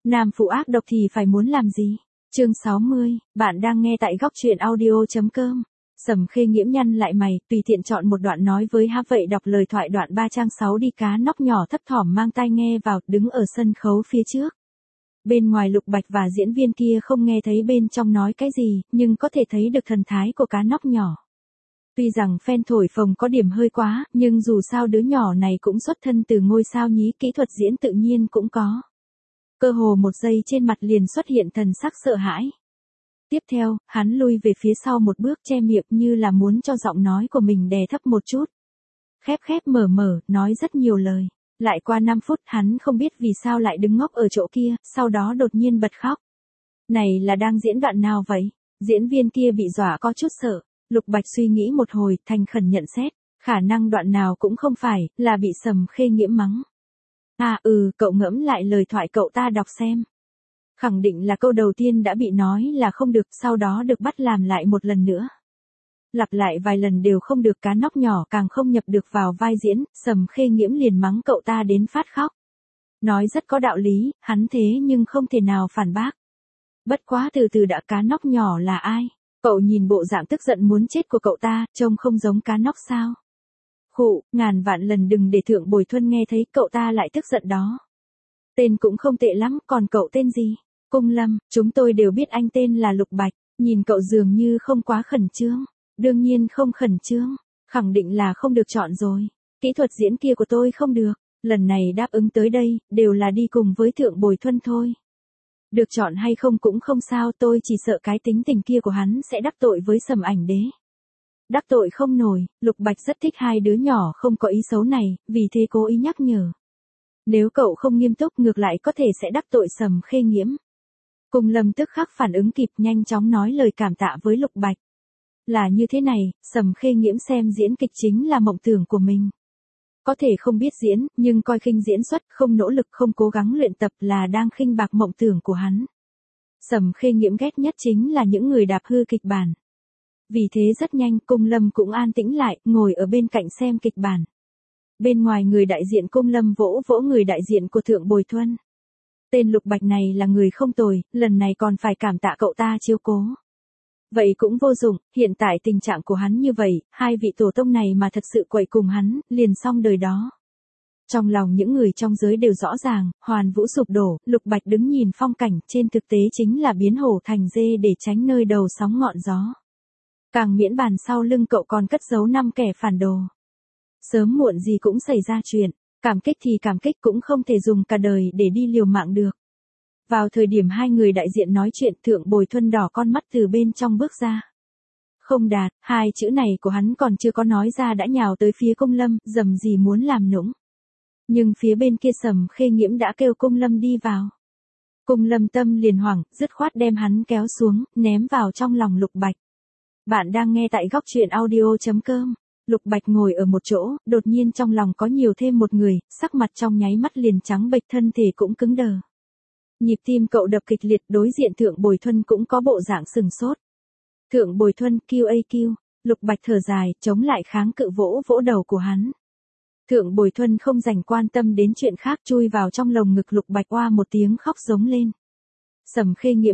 Nam phụ ác độc thì phải muốn làm gì? Chương 60, bạn đang nghe tại góc truyện audio.com. Sầm Khê Nghiễm nhăn lại mày, tùy tiện chọn một đoạn nói với Ha vậy đọc lời thoại đoạn 3 trang 6 đi. Cá nóc nhỏ thấp thỏm mang tai nghe vào, đứng ở sân khấu phía trước. Bên ngoài Lục Bạch và diễn viên kia không nghe thấy bên trong nói cái gì, nhưng có thể thấy được thần thái của cá nóc nhỏ. Tuy rằng fan thổi phồng có điểm hơi quá, nhưng dù sao đứa nhỏ này cũng xuất thân từ ngôi sao nhí, kỹ thuật diễn tự nhiên cũng có. Cơ hồ một giây trên mặt liền xuất hiện thần sắc sợ hãi. Tiếp theo, hắn lui về phía sau một bước, che miệng như là muốn cho giọng nói của mình đè thấp một chút. Khép khép mở mở, nói rất nhiều lời. Lại qua 5 phút hắn không biết vì sao lại đứng ngốc ở chỗ kia, sau đó đột nhiên bật khóc. Này là đang diễn đoạn nào vậy? Diễn viên kia bị dọa có chút sợ. Lục Bạch suy nghĩ một hồi, thành khẩn nhận xét. Khả năng đoạn nào cũng không phải, là bị Sầm Khê Nghiễm mắng. Cậu ngẫm lại lời thoại cậu ta đọc xem. Khẳng định là câu đầu tiên đã bị nói là không được, sau đó được bắt làm lại một lần nữa. Lặp lại vài lần đều không được, cá nóc nhỏ càng không nhập được vào vai diễn, Sầm Khê Nghiễm liền mắng cậu ta đến phát khóc. Nói rất có đạo lý, hắn thế nhưng không thể nào phản bác. Bất quá từ từ đã, cá nóc nhỏ là ai? Cậu nhìn bộ dạng tức giận muốn chết của cậu ta, trông không giống cá nóc sao? Khụ, ngàn vạn lần đừng để Thượng Bồi Thuân nghe thấy cậu ta lại tức giận đó. Tên cũng không tệ lắm, còn cậu tên gì? Cung Lâm, chúng tôi đều biết anh tên là Lục Bạch, nhìn cậu dường như không quá khẩn trương. Đương nhiên không khẩn trương, khẳng định là không được chọn rồi. Kỹ thuật diễn kia của tôi không được, lần này đáp ứng tới đây, đều là đi cùng với Thượng Bồi Thuân thôi. Được chọn hay không cũng không sao, tôi chỉ sợ cái tính tình kia của hắn sẽ đắc tội với Sầm Ảnh Đế. Đắc tội không nổi, Lục Bạch rất thích hai đứa nhỏ không có ý xấu này, vì thế cố ý nhắc nhở. Nếu cậu không nghiêm túc ngược lại có thể sẽ đắc tội Sầm Khê Nghiễm. Cung Lâm tức khắc phản ứng kịp, nhanh chóng nói lời cảm tạ với Lục Bạch. Là như thế này, Sầm Khê Nghiễm xem diễn kịch chính là mộng tưởng của mình. Có thể không biết diễn, nhưng coi khinh diễn xuất, không nỗ lực, không cố gắng luyện tập là đang khinh bạc mộng tưởng của hắn. Sầm Khê Nghiễm ghét nhất chính là những người đạp hư kịch bản. Vì thế rất nhanh, Cung Lâm cũng an tĩnh lại, ngồi ở bên cạnh xem kịch bản. Bên ngoài người đại diện Cung Lâm vỗ vỗ người đại diện của Thượng Bồi Thuân. Tên Lục Bạch này là người không tồi, lần này còn phải cảm tạ cậu ta chiếu cố. Vậy cũng vô dụng, hiện tại tình trạng của hắn như vậy, hai vị tổ tông này mà thật sự quậy cùng hắn, liền xong đời đó. Trong lòng những người trong giới đều rõ ràng, hoàn vũ sụp đổ, Lục Bạch đứng nhìn phong cảnh, trên thực tế chính là biến hổ thành dê để tránh nơi đầu sóng ngọn gió. Càng miễn bàn sau lưng cậu còn cất giấu 5 kẻ phản đồ. Sớm muộn gì cũng xảy ra chuyện, cảm kích thì cảm kích cũng không thể dùng cả đời để đi liều mạng được. Vào thời điểm hai người đại diện nói chuyện, Thượng Bồi Thuân đỏ con mắt từ bên trong bước ra. Không đạt, hai chữ này của hắn còn chưa có nói ra đã nhào tới phía Cung Lâm, dầm gì muốn làm nũng. Nhưng phía bên kia Sầm Khê Nghiễm đã kêu Cung Lâm đi vào. Cung Lâm tâm liền hoảng, dứt khoát đem hắn kéo xuống, ném vào trong lòng Lục Bạch. Bạn đang nghe tại góc truyện audio.com. Lục Bạch ngồi ở một chỗ, đột nhiên trong lòng có nhiều thêm một người, sắc mặt trong nháy mắt liền trắng bệch, thân thể cũng cứng đờ. Nhịp tim cậu đập kịch liệt, đối diện Thượng Bồi Thuân cũng có bộ dạng sừng sốt. Thượng Bồi Thuân, QAQ, Lục Bạch thở dài, chống lại kháng cự, vỗ vỗ đầu của hắn. Thượng Bồi Thuân không dành quan tâm đến chuyện khác, chui vào trong lồng ngực Lục Bạch, oa một tiếng khóc giống lên. Sầm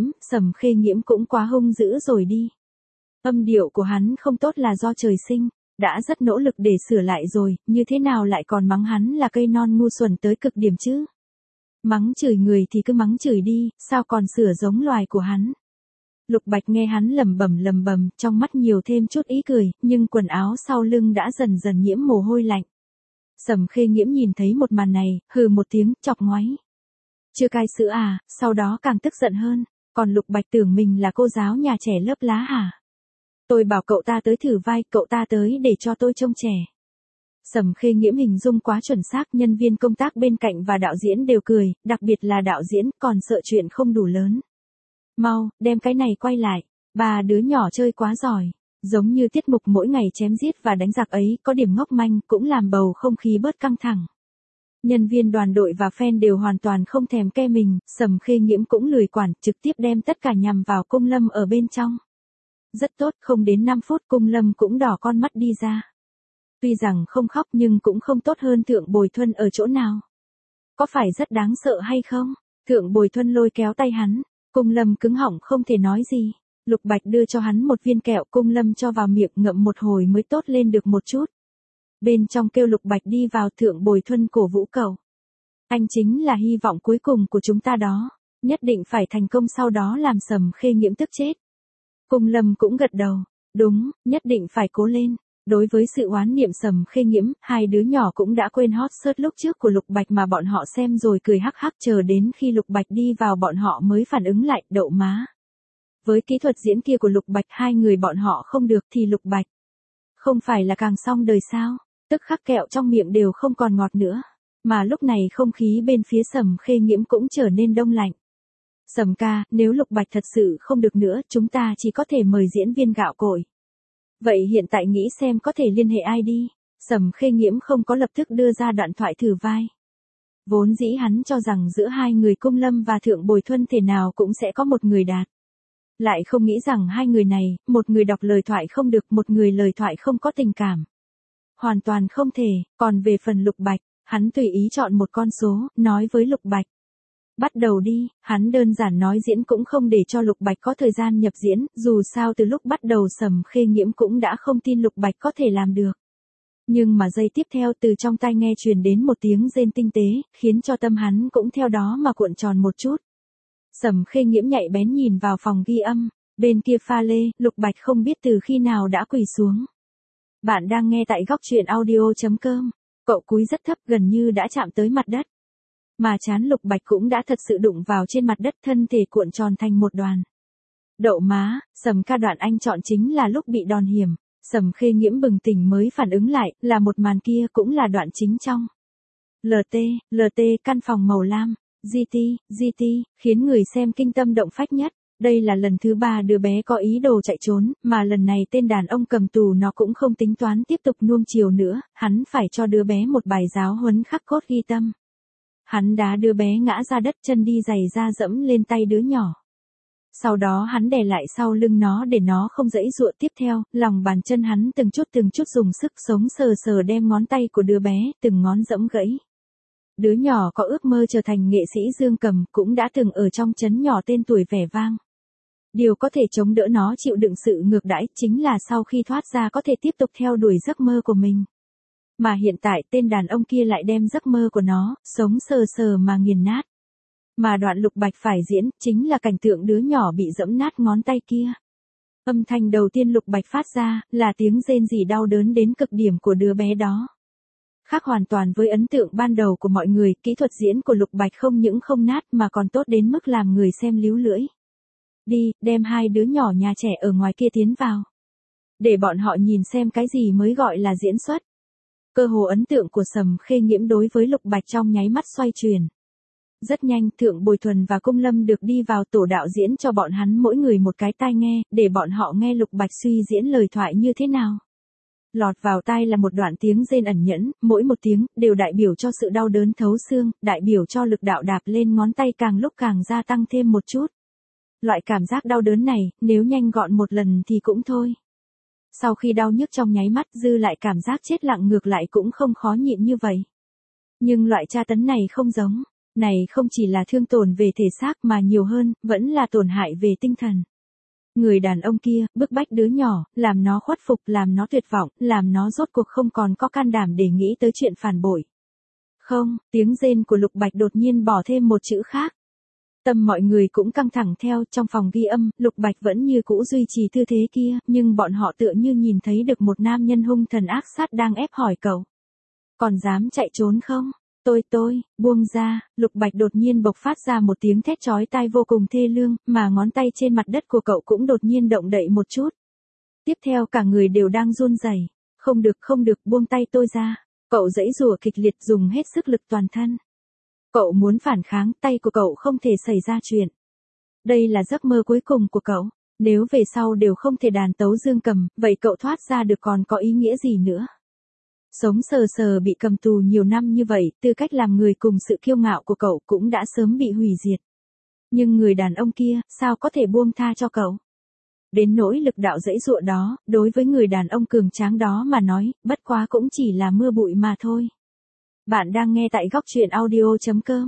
Khê Nghiễm cũng quá hung dữ rồi đi. Âm điệu của hắn không tốt là do trời sinh, đã rất nỗ lực để sửa lại rồi, như thế nào lại còn mắng hắn là cây non ngu xuẩn tới cực điểm chứ? Mắng chửi người thì cứ mắng chửi đi, sao còn sửa giống loài của hắn? Lục Bạch nghe hắn lẩm bẩm, trong mắt nhiều thêm chút ý cười, nhưng quần áo sau lưng đã dần dần nhiễm mồ hôi lạnh. Sầm Khê Nghiễm nhìn thấy một màn này, hừ một tiếng, chọc ngoáy. Chưa cai sữa à? Sau đó càng tức giận hơn, còn Lục Bạch tưởng mình là cô giáo nhà trẻ lớp lá hả? Tôi bảo cậu ta tới thử vai, cậu ta tới để cho tôi trông trẻ. Sầm Khê Nghiễm hình dung quá chuẩn xác, nhân viên công tác bên cạnh và đạo diễn đều cười, đặc biệt là đạo diễn, còn sợ chuyện không đủ lớn. Mau, đem cái này quay lại, ba đứa nhỏ chơi quá giỏi, giống như tiết mục mỗi ngày chém giết và đánh giặc ấy, có điểm ngốc manh, cũng làm bầu không khí bớt căng thẳng. Nhân viên đoàn đội và fan đều hoàn toàn không thèm ke mình, Sầm Khê Nghiễm cũng lười quản, trực tiếp đem tất cả nhằm vào Cung Lâm ở bên trong. Rất tốt, không đến 5 phút Cung Lâm cũng đỏ con mắt đi ra. Tuy rằng không khóc nhưng cũng không tốt hơn Thượng Bồi Thuân ở chỗ nào. Có phải rất đáng sợ hay không? Thượng Bồi Thuân lôi kéo tay hắn, Cung Lâm cứng họng không thể nói gì. Lục Bạch đưa cho hắn một viên kẹo, Cung Lâm cho vào miệng ngậm một hồi mới tốt lên được một chút. Bên trong kêu Lục Bạch đi vào. Thượng Bồi Thuân cổ vũ cậu. Anh chính là hy vọng cuối cùng của chúng ta đó, nhất định phải thành công sau đó làm Sầm Khê Nghiễm tức chết. Cung Lâm cũng gật đầu, đúng, nhất định phải cố lên. Đối với sự oán niệm Sầm Khê Nghiễm, hai đứa nhỏ cũng đã quên hot search lúc trước của Lục Bạch mà bọn họ xem rồi cười hắc hắc, chờ đến khi Lục Bạch đi vào bọn họ mới phản ứng lại. Đậu má. Với kỹ thuật diễn kia của Lục Bạch, hai người bọn họ không được thì Lục Bạch không phải là càng xong đời sao? Tức khắc kẹo trong miệng đều không còn ngọt nữa. Mà lúc này không khí bên phía Sầm Khê Nghiễm cũng trở nên đông lạnh. Sầm ca, nếu Lục Bạch thật sự không được nữa, chúng ta chỉ có thể mời diễn viên gạo cội. Vậy hiện tại nghĩ xem có thể liên hệ ai đi. Sầm Khê Nghiễm không có lập tức đưa ra đoạn thoại thử vai. Vốn dĩ hắn cho rằng giữa hai người Cung Lâm và Thượng Bồi Thuân thể nào cũng sẽ có một người đạt. Lại không nghĩ rằng hai người này, một người đọc lời thoại không được, một người lời thoại không có tình cảm. Hoàn toàn không thể. Còn về phần Lục Bạch, hắn tùy ý chọn một con số, nói với Lục Bạch. Bắt đầu đi, hắn đơn giản nói diễn cũng không để cho Lục Bạch có thời gian nhập diễn, dù sao từ lúc bắt đầu Sầm Khê Nghiễm cũng đã không tin Lục Bạch có thể làm được. Nhưng mà giây tiếp theo từ trong tai nghe truyền đến một tiếng rên tinh tế, khiến cho tâm hắn cũng theo đó mà cuộn tròn một chút. Sầm Khê Nghiễm nhạy bén nhìn vào phòng ghi âm, bên kia pha lê, Lục Bạch không biết từ khi nào đã quỳ xuống. Bạn đang nghe tại góc truyện audio.com. Cậu cúi rất thấp, gần như đã chạm tới mặt đất. Mà trán Lục Bạch cũng đã thật sự đụng vào trên mặt đất, thân thể cuộn tròn thành một đoàn. Đậu má, Sầm ca, đoạn anh chọn chính là lúc bị đòn hiểm. Sầm Khê Nghiễm bừng tỉnh mới phản ứng lại, là một màn kia cũng là đoạn chính trong LT, căn phòng màu lam, GT, khiến người xem kinh tâm động phách nhất. Đây là lần thứ 3 đứa bé có ý đồ chạy trốn, mà lần này tên đàn ông cầm tù nó cũng không tính toán tiếp tục nuông chiều nữa, hắn phải cho đứa bé một bài giáo huấn khắc cốt ghi tâm. Hắn đá đứa bé ngã ra đất, chân đi giày ra dẫm lên tay đứa nhỏ. Sau đó hắn đè lại sau lưng nó để nó không giãy giụa. Tiếp theo, lòng bàn chân hắn từng chút dùng sức sống sờ sờ đem ngón tay của đứa bé từng ngón giẫm gãy. Đứa nhỏ có ước mơ trở thành nghệ sĩ dương cầm, cũng đã từng ở trong trấn nhỏ tên tuổi vẻ vang. Điều có thể chống đỡ nó chịu đựng sự ngược đãi chính là sau khi thoát ra có thể tiếp tục theo đuổi giấc mơ của mình. Mà hiện tại tên đàn ông kia lại đem giấc mơ của nó, sống sờ sờ mà nghiền nát. Mà đoạn Lục Bạch phải diễn, chính là cảnh tượng đứa nhỏ bị giẫm nát ngón tay kia. Âm thanh đầu tiên Lục Bạch phát ra, là tiếng rên rỉ đau đớn đến cực điểm của đứa bé đó. Khác hoàn toàn với ấn tượng ban đầu của mọi người, kỹ thuật diễn của Lục Bạch không những không nát mà còn tốt đến mức làm người xem líu lưỡi. Đi, đem hai đứa nhỏ nhà trẻ ở ngoài kia tiến vào. Để bọn họ nhìn xem cái gì mới gọi là diễn xuất. Cơ hồ ấn tượng của Sầm Khê Nghiễm đối với Lục Bạch trong nháy mắt xoay chuyển. Rất nhanh, Thượng Bồi Thuần và Cung Lâm được đi vào, tổ đạo diễn cho bọn hắn mỗi người một cái tai nghe, để bọn họ nghe Lục Bạch suy diễn lời thoại như thế nào. Lọt vào tai là một đoạn tiếng rên ẩn nhẫn, mỗi một tiếng đều đại biểu cho sự đau đớn thấu xương, đại biểu cho lực đạo đạp lên ngón tay càng lúc càng gia tăng thêm một chút. Loại cảm giác đau đớn này, nếu nhanh gọn một lần thì cũng thôi. Sau khi đau nhức trong nháy mắt, dư lại cảm giác chết lặng ngược lại cũng không khó nhịn như vậy. Nhưng loại tra tấn này không giống. Này không chỉ là thương tổn về thể xác mà nhiều hơn, vẫn là tổn hại về tinh thần. Người đàn ông kia, bức bách đứa nhỏ, làm nó khuất phục, làm nó tuyệt vọng, làm nó rốt cuộc không còn có can đảm để nghĩ tới chuyện phản bội. Không, tiếng rên của Lục Bạch đột nhiên bỏ thêm một chữ khác. Tâm mọi người cũng căng thẳng theo. Trong phòng ghi âm, Lục Bạch vẫn như cũ duy trì tư thế kia, nhưng bọn họ tựa như nhìn thấy được một nam nhân hung thần ác sát đang ép hỏi cậu. Còn dám chạy trốn không? Tôi, buông ra. Lục Bạch đột nhiên bộc phát ra một tiếng thét chói tai vô cùng thê lương, mà ngón tay trên mặt đất của cậu cũng đột nhiên động đậy một chút. Tiếp theo cả người đều đang run rẩy. Không được, buông tay tôi ra. Cậu giãy giụa kịch liệt, dùng hết sức lực toàn thân. Cậu muốn phản kháng, tay của cậu không thể xảy ra chuyện. Đây là giấc mơ cuối cùng của cậu. Nếu về sau đều không thể đàn tấu dương cầm, vậy cậu thoát ra được còn có ý nghĩa gì nữa? Sống sờ sờ bị cầm tù nhiều năm như vậy, tư cách làm người cùng sự kiêu ngạo của cậu cũng đã sớm bị hủy diệt. Nhưng người đàn ông kia, sao có thể buông tha cho cậu? Đến nỗi lực đạo giãy giụa đó, đối với người đàn ông cường tráng đó mà nói, bất quá cũng chỉ là mưa bụi mà thôi. Bạn đang nghe tại góc truyện audio.com.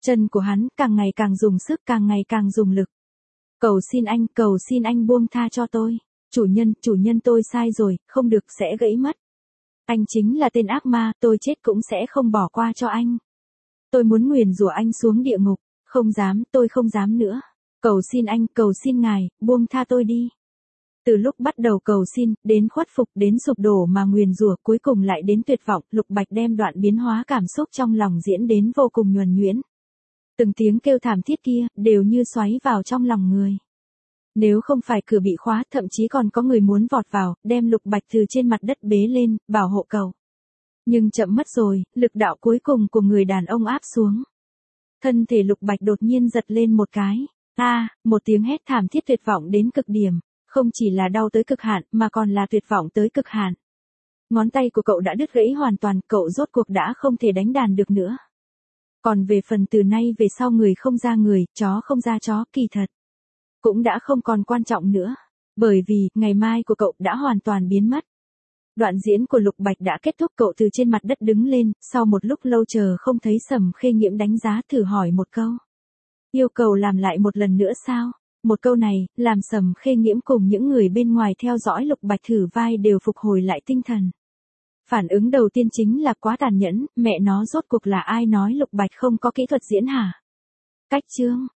Chân của hắn càng ngày càng dùng sức, càng ngày càng dùng lực. Cầu xin anh buông tha cho tôi. Chủ nhân tôi sai rồi, không được sẽ gãy mất. Anh chính là tên ác ma, tôi chết cũng sẽ không bỏ qua cho anh. Tôi muốn nguyền rủa anh xuống địa ngục, không dám, tôi không dám nữa. Cầu xin ngài, buông tha tôi đi. Từ lúc bắt đầu cầu xin, đến khuất phục, đến sụp đổ mà nguyền rủa, cuối cùng lại đến tuyệt vọng, Lục Bạch đem đoạn biến hóa cảm xúc trong lòng diễn đến vô cùng nhuần nhuyễn. Từng tiếng kêu thảm thiết kia, đều như xoáy vào trong lòng người. Nếu không phải cửa bị khóa, thậm chí còn có người muốn vọt vào, đem Lục Bạch từ trên mặt đất bế lên, bảo hộ cậu. Nhưng chậm mất rồi, lực đạo cuối cùng của người đàn ông áp xuống. Thân thể Lục Bạch đột nhiên giật lên một cái. Một tiếng hét thảm thiết tuyệt vọng đến cực điểm, không chỉ là đau tới cực hạn, mà còn là tuyệt vọng tới cực hạn. Ngón tay của cậu đã đứt gãy hoàn toàn, cậu rốt cuộc đã không thể đánh đàn được nữa. Còn về phần từ nay về sau người không ra người, chó không ra chó, kỳ thật cũng đã không còn quan trọng nữa. Bởi vì, ngày mai của cậu đã hoàn toàn biến mất. Đoạn diễn của Lục Bạch đã kết thúc, cậu từ trên mặt đất đứng lên, sau một lúc lâu chờ không thấy Sầm Khê Nghiễm đánh giá, thử hỏi một câu. Yêu cầu làm lại một lần nữa sao? Một câu này, làm Sầm Khê Nghiễm cùng những người bên ngoài theo dõi Lục Bạch thử vai đều phục hồi lại tinh thần. Phản ứng đầu tiên chính là quá tàn nhẫn, mẹ nó rốt cuộc là ai nói Lục Bạch không có kỹ thuật diễn hả? Cách chương